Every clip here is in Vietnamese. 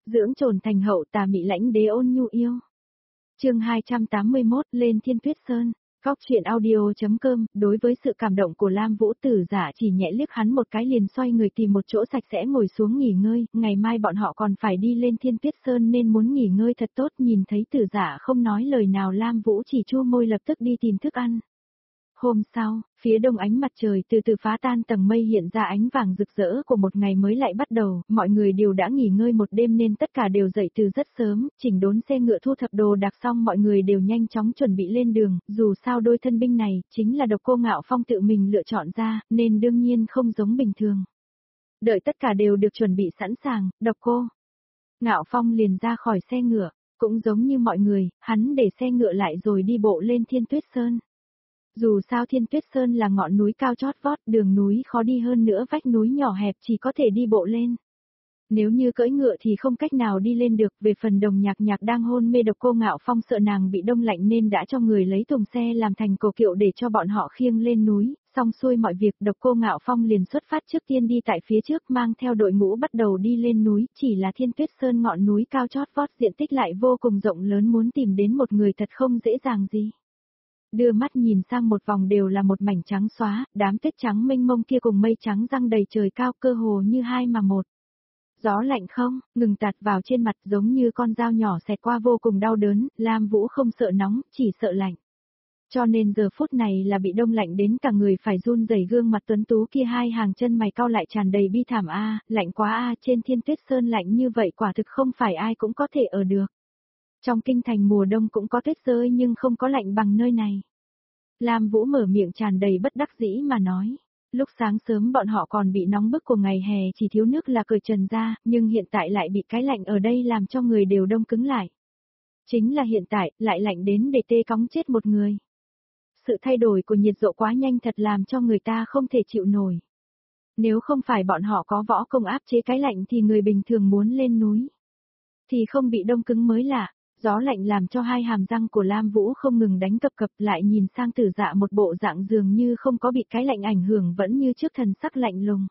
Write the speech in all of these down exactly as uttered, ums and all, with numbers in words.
Dưỡng trồn thành hậu, tà mị lãnh đế ôn nhu yêu. Chương hai trăm tám mươi mốt, lên Thiên Tuyết Sơn. Góc truyện audio.com, đối với sự cảm động của Lam Vũ, Tử Giả chỉ nhẹ liếc hắn một cái liền xoay người tìm một chỗ sạch sẽ ngồi xuống nghỉ ngơi, ngày mai bọn họ còn phải đi lên Thiên Tuyết Sơn nên muốn nghỉ ngơi thật tốt. Nhìn thấy Tử Giả không nói lời nào, Lam Vũ chỉ chua môi lập tức đi tìm thức ăn. Hôm sau, phía đông ánh mặt trời từ từ phá tan tầng mây, hiện ra ánh vàng rực rỡ của một ngày mới lại bắt đầu, mọi người đều đã nghỉ ngơi một đêm nên tất cả đều dậy từ rất sớm, chỉnh đốn xe ngựa, thu thập đồ đạc xong, mọi người đều nhanh chóng chuẩn bị lên đường, dù sao đôi thân binh này chính là Độc Cô Ngạo Phong tự mình lựa chọn ra, nên đương nhiên không giống bình thường. Đợi tất cả đều được chuẩn bị sẵn sàng, Độc Cô Ngạo Phong liền ra khỏi xe ngựa, cũng giống như mọi người, hắn để xe ngựa lại rồi đi bộ lên Thiên Tuyết Sơn. Dù sao Thiên Tuyết Sơn là ngọn núi cao chót vót, đường núi khó đi, hơn nữa vách núi nhỏ hẹp, chỉ có thể đi bộ lên. Nếu như cưỡi ngựa thì không cách nào đi lên được. Về phần Đồng Nhạc Nhạc đang hôn mê, Độc Cô Ngạo Phong sợ nàng bị đông lạnh nên đã cho người lấy thùng xe làm thành cổ kiệu để cho bọn họ khiêng lên núi. Xong xuôi mọi việc, Độc Cô Ngạo Phong liền xuất phát trước tiên đi tại phía trước, mang theo đội ngũ bắt đầu đi lên núi. Chỉ là Thiên Tuyết Sơn ngọn núi cao chót vót, diện tích lại vô cùng rộng lớn, muốn tìm đến một người thật không dễ dàng gì. Đưa mắt nhìn sang một vòng đều là một mảnh trắng xóa, đám tuyết trắng mênh mông kia cùng mây trắng răng đầy trời cao, cơ hồ như hai mà một. Gió lạnh không ngừng tạt vào trên mặt giống như con dao nhỏ xẹt qua, vô cùng đau đớn. Lam Vũ không sợ nóng, chỉ sợ lạnh. Cho nên giờ phút này là bị đông lạnh đến cả người phải run rẩy, gương mặt tuấn tú kia hai hàng chân mày cau lại tràn đầy bi thảm. A, lạnh quá a, trên Thiên Tuyết Sơn lạnh như vậy quả thực không phải ai cũng có thể ở được. Trong kinh thành mùa đông cũng có tuyết rơi nhưng không có lạnh bằng nơi này. Lam Vũ mở miệng tràn đầy bất đắc dĩ mà nói. Lúc sáng sớm bọn họ còn bị nóng bức của ngày hè, chỉ thiếu nước là cởi trần ra, nhưng hiện tại lại bị cái lạnh ở đây làm cho người đều đông cứng lại. Chính là hiện tại, lại lạnh đến để tê cóng chết một người. Sự thay đổi của nhiệt độ quá nhanh thật làm cho người ta không thể chịu nổi. Nếu không phải bọn họ có võ công áp chế cái lạnh thì người bình thường muốn lên núi thì không bị đông cứng mới lạ. Gió lạnh làm cho hai hàm răng của Lam Vũ không ngừng đánh cập cập, lại nhìn sang Tử Dạ một bộ dạng dường như không có bị cái lạnh ảnh hưởng, vẫn như trước thần sắc lạnh lùng.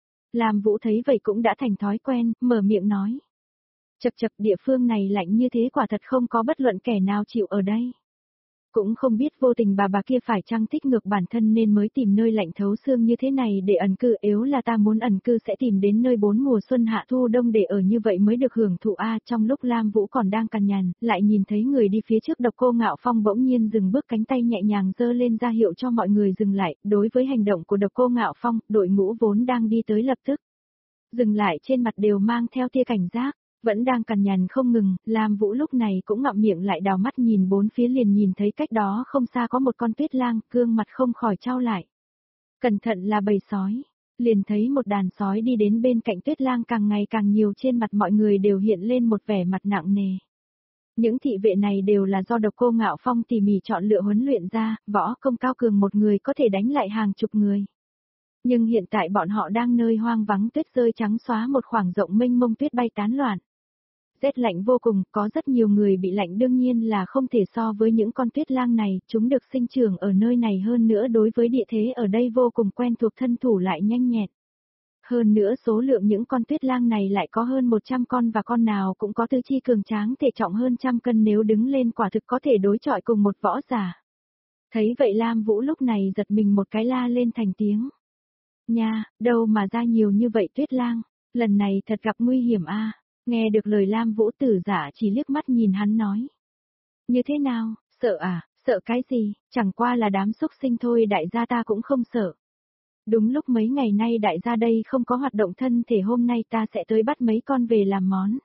Lam Vũ thấy vậy cũng đã thành thói quen, mở miệng nói. Chậc chậc, địa phương này lạnh như thế quả thật không có bất luận kẻ nào chịu ở đây. Cũng không biết vô tình bà bà kia phải chăng thích ngược bản thân nên mới tìm nơi lạnh thấu xương như thế này để ẩn cư. Nếu là ta muốn ẩn cư sẽ tìm đến nơi bốn mùa xuân hạ thu đông để ở, như vậy mới được hưởng thụ a. Trong lúc Lam Vũ còn đang cằn nhằn, lại nhìn thấy người đi phía trước. Độc Cô Ngạo Phong bỗng nhiên dừng bước, cánh tay nhẹ nhàng giơ lên ra hiệu cho mọi người dừng lại. Đối với hành động của Độc Cô Ngạo Phong, đội ngũ vốn đang đi tới lập tức dừng lại, trên mặt đều mang theo tia cảnh giác. Vẫn đang cằn nhằn không ngừng, Lam Vũ lúc này cũng ngậm miệng lại, đào mắt nhìn bốn phía, liền nhìn thấy cách đó không xa có một con tuyết lang, gương mặt không khỏi chau lại. Cẩn thận là bầy sói. Liền thấy một đàn sói đi đến bên cạnh tuyết lang, càng ngày càng nhiều, trên mặt mọi người đều hiện lên một vẻ mặt nặng nề. Những thị vệ này đều là do Độc Cô Ngạo Phong tỉ mỉ chọn lựa huấn luyện ra, võ công cao cường, một người có thể đánh lại hàng chục người. Nhưng hiện tại bọn họ đang nơi hoang vắng, tuyết rơi trắng xóa, một khoảng rộng mênh mông, tuyết bay tán loạn. Rét lạnh vô cùng, có rất nhiều người bị lạnh, đương nhiên là không thể so với những con tuyết lang này, chúng được sinh trưởng ở nơi này, hơn nữa đối với địa thế ở đây vô cùng quen thuộc, thân thủ lại nhanh nhẹn. Hơn nữa số lượng những con tuyết lang này lại có hơn một trăm con, và con nào cũng có tư chi cường tráng, thể trọng hơn trăm cân, nếu đứng lên quả thực có thể đối chọi cùng một võ giả. Thấy vậy Lam Vũ lúc này giật mình một cái, la lên thành tiếng. Nha, đâu mà ra nhiều như vậy tuyết lang, lần này thật gặp nguy hiểm a. Nghe được lời Lam Vũ, Tử Dạ chỉ liếc mắt nhìn hắn nói. Như thế nào, sợ à, sợ cái gì, chẳng qua là đám xúc sinh thôi, đại gia ta cũng không sợ. Đúng lúc mấy ngày nay đại gia đây không có hoạt động thân thể, hôm nay ta sẽ tới bắt mấy con về làm món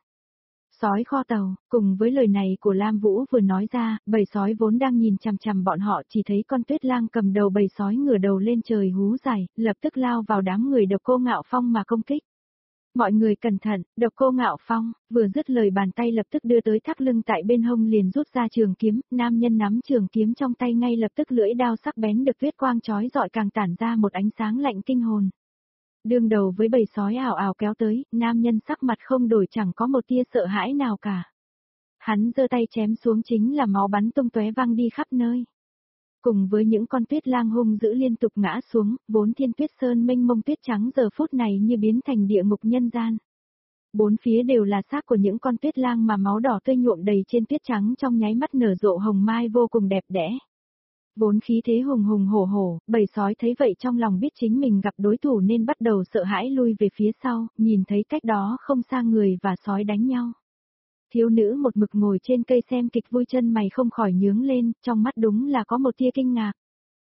sói kho tàu. Cùng với lời này của Lam Vũ vừa nói ra, bầy sói vốn đang nhìn chằm chằm bọn họ chỉ thấy con tuyết lang cầm đầu bầy sói ngửa đầu lên trời hú dài, lập tức lao vào đám người Độc Cô Ngạo Phong mà công kích. Mọi người cẩn thận, Độc Cô Ngạo Phong vừa dứt lời, bàn tay lập tức đưa tới thắt lưng, tại bên hông liền rút ra trường kiếm, nam nhân nắm trường kiếm trong tay, ngay lập tức lưỡi đao sắc bén được tuyết quang chói rọi càng tản ra một ánh sáng lạnh kinh hồn. Đương đầu với bầy sói ảo ảo kéo tới, nam nhân sắc mặt không đổi, chẳng có một tia sợ hãi nào cả. Hắn giơ tay chém xuống, chính là máu bắn tung tóe văng đi khắp nơi. Cùng với những con tuyết lang hung dữ liên tục ngã xuống, vốn Thiên Tuyết Sơn mênh mông tuyết trắng giờ phút này như biến thành địa ngục nhân gian. Bốn phía đều là xác của những con tuyết lang mà máu đỏ tươi nhuộm đầy trên tuyết trắng trong nháy mắt nở rộ hồng mai vô cùng đẹp đẽ. Vốn khí thế hùng hùng hổ hổ, bầy sói thấy vậy trong lòng biết chính mình gặp đối thủ nên bắt đầu sợ hãi lui về phía sau, nhìn thấy cách đó không xa người và sói đánh nhau. Thiếu nữ một mực ngồi trên cây xem kịch vui chân mày không khỏi nhướng lên, trong mắt đúng là có một tia kinh ngạc.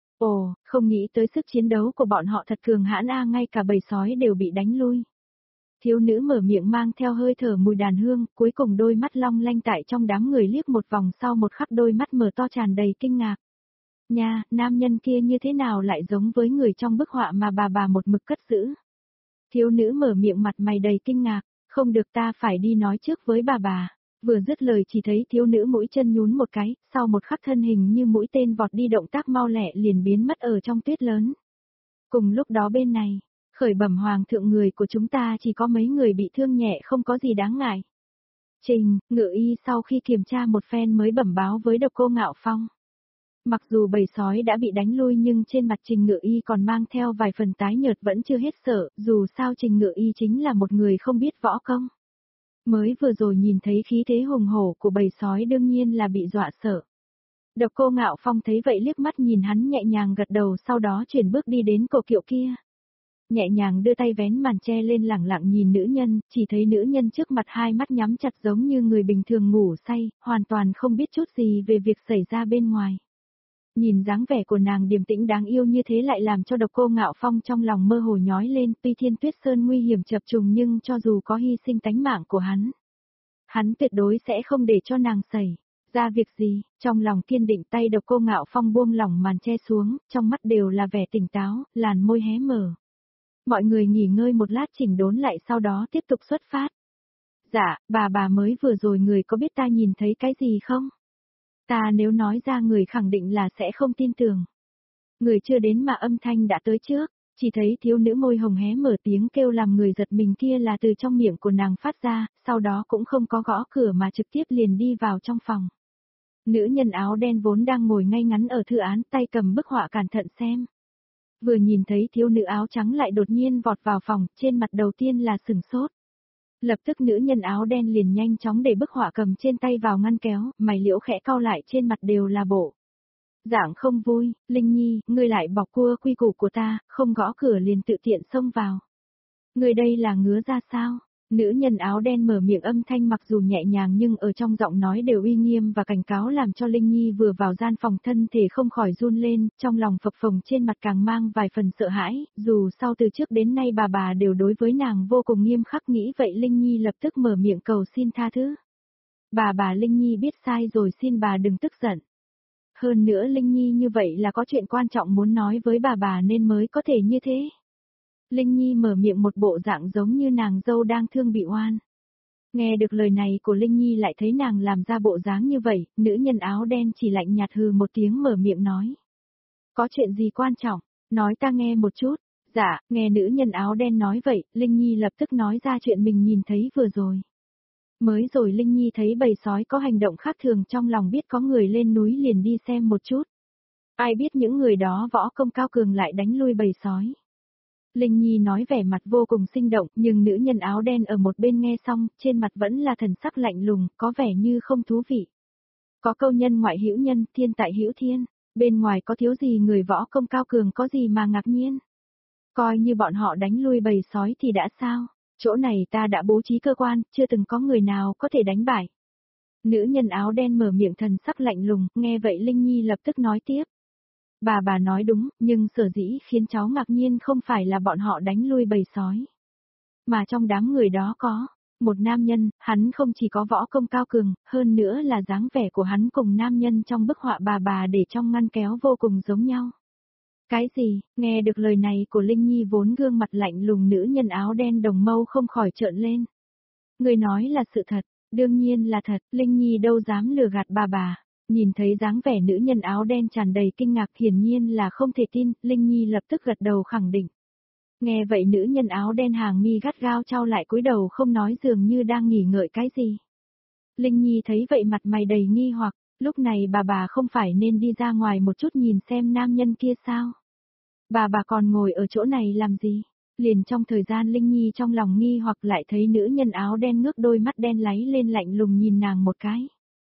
Ồ, không nghĩ tới sức chiến đấu của bọn họ thật cường hãn a, ngay cả bầy sói đều bị đánh lui. Thiếu nữ mở miệng mang theo hơi thở mùi đàn hương, cuối cùng đôi mắt long lanh tại trong đám người liếc một vòng sau một khắc đôi mắt mở to tràn đầy kinh ngạc. Nha, nam nhân kia như thế nào lại giống với người trong bức họa mà bà bà một mực cất giữ. Thiếu nữ mở miệng mặt mày đầy kinh ngạc, không được ta phải đi nói trước với bà bà. Vừa dứt lời chỉ thấy thiếu nữ mũi chân nhún một cái, sau một khắc thân hình như mũi tên vọt đi động tác mau lẹ liền biến mất ở trong tuyết lớn. Cùng lúc đó bên này, khởi bẩm hoàng thượng người của chúng ta chỉ có mấy người bị thương nhẹ không có gì đáng ngại. Trình, ngự y sau khi kiểm tra một phen mới bẩm báo với độc cô Ngạo Phong. Mặc dù bầy sói đã bị đánh lui nhưng trên mặt Trình Ngự Y còn mang theo vài phần tái nhợt vẫn chưa hết sợ, dù sao Trình Ngự Y chính là một người không biết võ công. Mới vừa rồi nhìn thấy khí thế hùng hổ của bầy sói đương nhiên là bị dọa sợ. Độc cô Ngạo Phong thấy vậy liếc mắt nhìn hắn nhẹ nhàng gật đầu sau đó chuyển bước đi đến cổ kiệu kia. Nhẹ nhàng đưa tay vén màn che lên lẳng lặng nhìn nữ nhân, chỉ thấy nữ nhân trước mặt hai mắt nhắm chặt giống như người bình thường ngủ say, hoàn toàn không biết chút gì về việc xảy ra bên ngoài. Nhìn dáng vẻ của nàng điềm tĩnh đáng yêu như thế lại làm cho độc cô Ngạo Phong trong lòng mơ hồ nhói lên, tuy Thiên Tuyết Sơn nguy hiểm chập trùng nhưng cho dù có hy sinh tánh mạng của hắn, hắn tuyệt đối sẽ không để cho nàng xảy ra việc gì. Trong lòng kiên định tay độc cô Ngạo Phong buông lỏng màn che xuống, trong mắt đều là vẻ tỉnh táo, làn môi hé mở. Mọi người nghỉ ngơi một lát chỉnh đốn lại sau đó tiếp tục xuất phát. Dạ, bà bà mới vừa rồi người có biết ta nhìn thấy cái gì không? Ta nếu nói ra người khẳng định là sẽ không tin tưởng. Người chưa đến mà âm thanh đã tới trước, chỉ thấy thiếu nữ môi hồng hé mở tiếng kêu làm người giật mình kia là từ trong miệng của nàng phát ra, sau đó cũng không có gõ cửa mà trực tiếp liền đi vào trong phòng. Nữ nhân áo đen vốn đang ngồi ngay ngắn ở thư án tay cầm bức họa cẩn thận xem. Vừa nhìn thấy thiếu nữ áo trắng lại đột nhiên vọt vào phòng, trên mặt đầu tiên là sửng sốt. Lập tức nữ nhân áo đen liền nhanh chóng để bức họa cầm trên tay vào ngăn kéo, mày liễu khẽ cau lại trên mặt đều là bộ. Dạng không vui, Linh Nhi, ngươi lại bọc cua quy củ của ta, không gõ cửa liền tự tiện xông vào. Ngươi đây là ngứa ra sao? Nữ nhân áo đen mở miệng âm thanh mặc dù nhẹ nhàng nhưng ở trong giọng nói đều uy nghiêm và cảnh cáo làm cho Linh Nhi vừa vào gian phòng thân thể không khỏi run lên, trong lòng phập phồng trên mặt càng mang vài phần sợ hãi, dù sau từ trước đến nay bà bà đều đối với nàng vô cùng nghiêm khắc nghĩ vậy Linh Nhi lập tức mở miệng cầu xin tha thứ. Bà bà Linh Nhi biết sai rồi xin bà đừng tức giận. Hơn nữa Linh Nhi như vậy là có chuyện quan trọng muốn nói với bà bà nên mới có thể như thế. Linh Nhi mở miệng một bộ dạng giống như nàng dâu đang thương bị oan. Nghe được lời này của Linh Nhi lại thấy nàng làm ra bộ dáng như vậy, nữ nhân áo đen chỉ lạnh nhạt hừ một tiếng mở miệng nói. Có chuyện gì quan trọng, nói ta nghe một chút. Dạ, nghe nữ nhân áo đen nói vậy, Linh Nhi lập tức nói ra chuyện mình nhìn thấy vừa rồi. Mới rồi Linh Nhi thấy bầy sói có hành động khác thường trong lòng biết có người lên núi liền đi xem một chút. Ai biết những người đó võ công cao cường lại đánh lui bầy sói. Linh Nhi nói vẻ mặt vô cùng sinh động, nhưng nữ nhân áo đen ở một bên nghe xong, trên mặt vẫn là thần sắc lạnh lùng, có vẻ như không thú vị. Có câu nhân ngoại hữu nhân, thiên tại hữu thiên, bên ngoài có thiếu gì người võ công cao cường có gì mà ngạc nhiên. Coi như bọn họ đánh lui bầy sói thì đã sao, chỗ này ta đã bố trí cơ quan, chưa từng có người nào có thể đánh bại. Nữ nhân áo đen mở miệng thần sắc lạnh lùng, nghe vậy Linh Nhi lập tức nói tiếp. Bà bà nói đúng, nhưng sở dĩ khiến cháu ngạc nhiên không phải là bọn họ đánh lui bầy sói. Mà trong đám người đó có, một nam nhân, hắn không chỉ có võ công cao cường, hơn nữa là dáng vẻ của hắn cùng nam nhân trong bức họa bà bà để trong ngăn kéo vô cùng giống nhau. Cái gì, nghe được lời này của Linh Nhi vốn gương mặt lạnh lùng nữ nhân áo đen đồng mâu không khỏi trợn lên. Người nói là sự thật, đương nhiên là thật, Linh Nhi đâu dám lừa gạt bà bà. Nhìn thấy dáng vẻ nữ nhân áo đen tràn đầy kinh ngạc hiển nhiên là không thể tin, Linh Nhi lập tức gật đầu khẳng định. Nghe vậy nữ nhân áo đen hàng mi gắt gao trao lại cúi đầu không nói dường như đang nghỉ ngợi cái gì. Linh Nhi thấy vậy mặt mày đầy nghi hoặc, lúc này bà bà không phải nên đi ra ngoài một chút nhìn xem nam nhân kia sao? Bà bà còn ngồi ở chỗ này làm gì? Liền trong thời gian Linh Nhi trong lòng nghi hoặc lại thấy nữ nhân áo đen ngước đôi mắt đen láy lên lạnh lùng nhìn nàng một cái.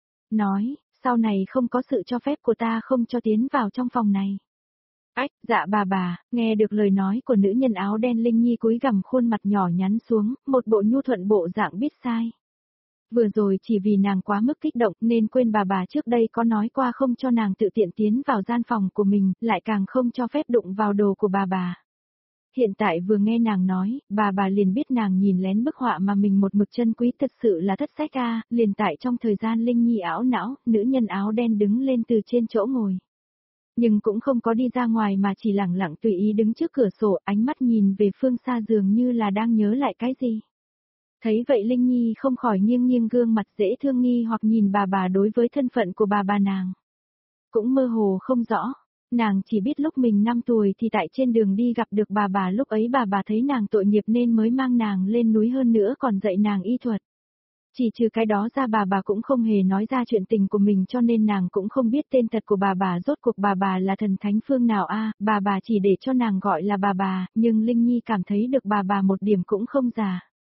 Nói, sau này không có sự cho phép của ta không cho tiến vào trong phòng này. Ách, dạ bà bà, nghe được lời nói của nữ nhân áo đen Linh Nhi cúi gằm khuôn mặt nhỏ nhắn xuống, một bộ nhu thuận bộ dạng biết sai. Vừa rồi chỉ vì nàng quá mức kích động nên quên bà bà trước đây có nói qua không cho nàng tự tiện tiến vào gian phòng của mình, lại càng không cho phép đụng vào đồ của bà bà. Hiện tại vừa nghe nàng nói, bà bà liền biết nàng nhìn lén bức họa mà mình một mực chân quý thật sự là thất sách a, liền tại trong thời gian Linh Nhi ảo não, nữ nhân áo đen đứng lên từ trên chỗ ngồi. Nhưng cũng không có đi ra ngoài mà chỉ lẳng lặng tùy ý đứng trước cửa sổ, ánh mắt nhìn về phương xa dường như là đang nhớ lại cái gì. Thấy vậy Linh Nhi không khỏi nghiêng nghiêng gương mặt dễ thương nghi hoặc nhìn bà bà đối với thân phận của bà bà nàng. Cũng mơ hồ không rõ, nàng chỉ biết lúc mình năm tuổi thì tại trên đường đi gặp được bà bà, lúc ấy bà bà thấy nàng tội nghiệp nên mới mang nàng lên núi, hơn nữa còn dạy nàng y thuật. Chỉ trừ cái đó ra bà bà cũng không hề nói ra chuyện tình của mình, cho nên nàng cũng không biết tên thật của bà bà, rốt cuộc bà bà là thần thánh phương nào a, bà bà chỉ để cho nàng gọi là bà bà, nhưng Linh Nhi cảm thấy được bà bà một điểm cũng không già.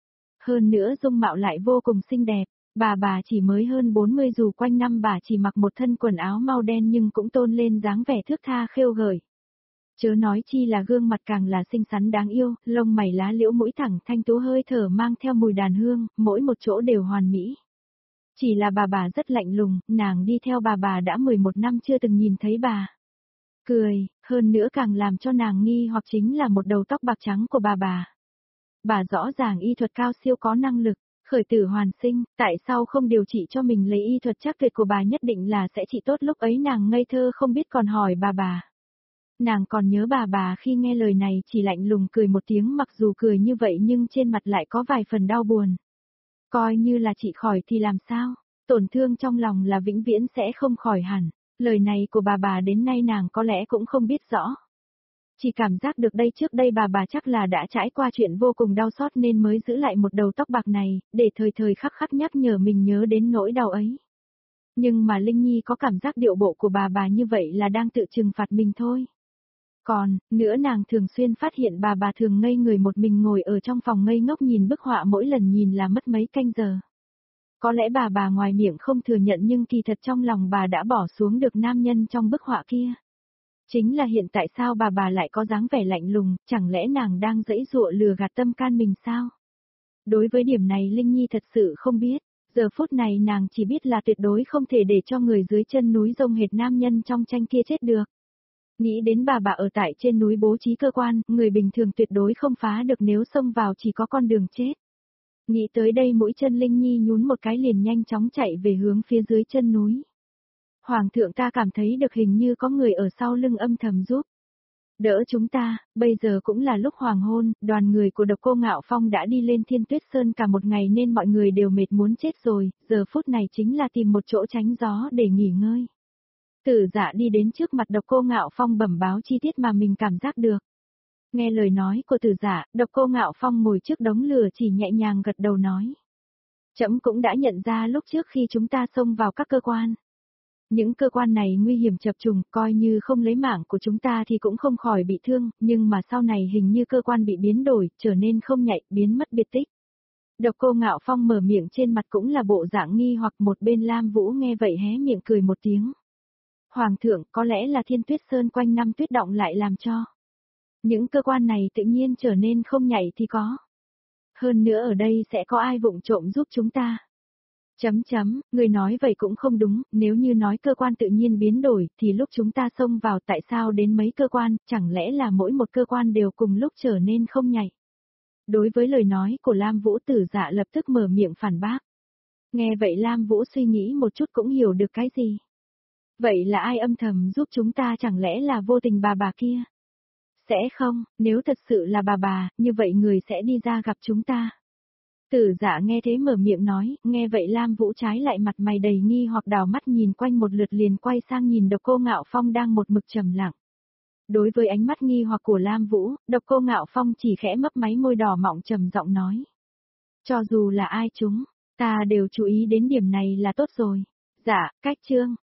Hơn nữa dung mạo lại vô cùng xinh đẹp, bà bà chỉ mới hơn bốn mươi dù quanh năm bà chỉ mặc một thân quần áo màu đen nhưng cũng tôn lên dáng vẻ thước tha khêu gợi. Chớ nói chi là gương mặt càng là xinh xắn đáng yêu, lông mày lá liễu mũi thẳng thanh tú, hơi thở mang theo mùi đàn hương, mỗi một chỗ đều hoàn mỹ. Chỉ là bà bà rất lạnh lùng, nàng đi theo bà bà đã mười một năm chưa từng nhìn thấy bà. Cười, hơn nữa càng làm cho nàng nghi hoặc chính là một đầu tóc bạc trắng của bà bà. Bà rõ ràng y thuật cao siêu có năng lực, khởi tử hoàn sinh, tại sao không điều trị cho mình lấy y thuật chắc tuyệt của bà nhất định là sẽ trị tốt, lúc ấy nàng ngây thơ không biết còn hỏi bà bà. Nàng còn nhớ bà bà khi nghe lời này chỉ lạnh lùng cười một tiếng, mặc dù cười như vậy nhưng trên mặt lại có vài phần đau buồn. Coi như là trị khỏi thì làm sao, tổn thương trong lòng là vĩnh viễn sẽ không khỏi hẳn, lời này của bà bà đến nay nàng có lẽ cũng không biết rõ. Chỉ cảm giác được đây trước đây bà bà chắc là đã trải qua chuyện vô cùng đau xót nên mới giữ lại một đầu tóc bạc này, để thời thời khắc khắc nhắc nhở mình nhớ đến nỗi đau ấy. Nhưng mà Linh Nhi có cảm giác điệu bộ của bà bà như vậy là đang tự trừng phạt mình thôi. Còn, nữa nàng thường xuyên phát hiện bà bà thường ngây người một mình ngồi ở trong phòng ngây ngốc nhìn bức họa, mỗi lần nhìn là mất mấy canh giờ. Có lẽ bà bà ngoài miệng không thừa nhận nhưng kỳ thật trong lòng bà đã bỏ xuống được nam nhân trong bức họa kia. Chính là hiện tại sao bà bà lại có dáng vẻ lạnh lùng, chẳng lẽ nàng đang giãy giụa lừa gạt tâm can mình sao? Đối với điểm này Linh Nhi thật sự không biết, giờ phút này nàng chỉ biết là tuyệt đối không thể để cho người dưới chân núi rông hệt nam nhân trong tranh kia chết được. Nghĩ đến bà bà ở tại trên núi bố trí cơ quan, người bình thường tuyệt đối không phá được, nếu xông vào chỉ có con đường chết. Nghĩ tới đây mũi chân Linh Nhi nhún một cái liền nhanh chóng chạy về hướng phía dưới chân núi. Hoàng thượng, ta cảm thấy được hình như có người ở sau lưng âm thầm giúp đỡ chúng ta, bây giờ cũng là lúc hoàng hôn, đoàn người của Độc Cô Ngạo Phong đã đi lên Thiên Tuyết Sơn cả một ngày nên mọi người đều mệt muốn chết rồi, giờ phút này chính là tìm một chỗ tránh gió để nghỉ ngơi. Tử Dạ đi đến trước mặt Độc Cô Ngạo Phong bẩm báo chi tiết mà mình cảm giác được. Nghe lời nói của Tử Dạ, Độc Cô Ngạo Phong ngồi trước đống lửa chỉ nhẹ nhàng gật đầu nói. Trẫm cũng đã nhận ra lúc trước khi chúng ta xông vào các cơ quan. Những cơ quan này nguy hiểm chập trùng, coi như không lấy mạng của chúng ta thì cũng không khỏi bị thương, nhưng mà sau này hình như cơ quan bị biến đổi, trở nên không nhạy, biến mất biệt tích. Độc Cô Ngạo Phong mở miệng trên mặt cũng là bộ dạng nghi hoặc, một bên Lam Vũ nghe vậy hé miệng cười một tiếng. Hoàng thượng, có lẽ là Thiên Tuyết Sơn quanh năm tuyết động lại làm cho những cơ quan này tự nhiên trở nên không nhạy thì có. Hơn nữa ở đây sẽ có ai vụng trộm giúp chúng ta. Chấm chấm, người nói vậy cũng không đúng, nếu như nói cơ quan tự nhiên biến đổi, thì lúc chúng ta xông vào tại sao đến mấy cơ quan, chẳng lẽ là mỗi một cơ quan đều cùng lúc trở nên không nhạy. Đối với lời nói của Lam Vũ, Tử Dạ lập tức mở miệng phản bác. Nghe vậy Lam Vũ suy nghĩ một chút cũng hiểu được cái gì. Vậy là ai âm thầm giúp chúng ta, chẳng lẽ là vô tình bà bà kia? Sẽ không, nếu thật sự là bà bà, như vậy người sẽ đi ra gặp chúng ta. Tử Dạ nghe thế mở miệng nói, nghe vậy Lam Vũ trái lại mặt mày đầy nghi hoặc đảo mắt nhìn quanh một lượt liền quay sang nhìn Độc Cô Ngạo Phong đang một mực trầm lặng. Đối với ánh mắt nghi hoặc của Lam Vũ, Độc Cô Ngạo Phong chỉ khẽ mấp máy môi đỏ mọng trầm giọng nói. Cho dù là ai chúng, ta đều chú ý đến điểm này là tốt rồi. Dạ, cách chương.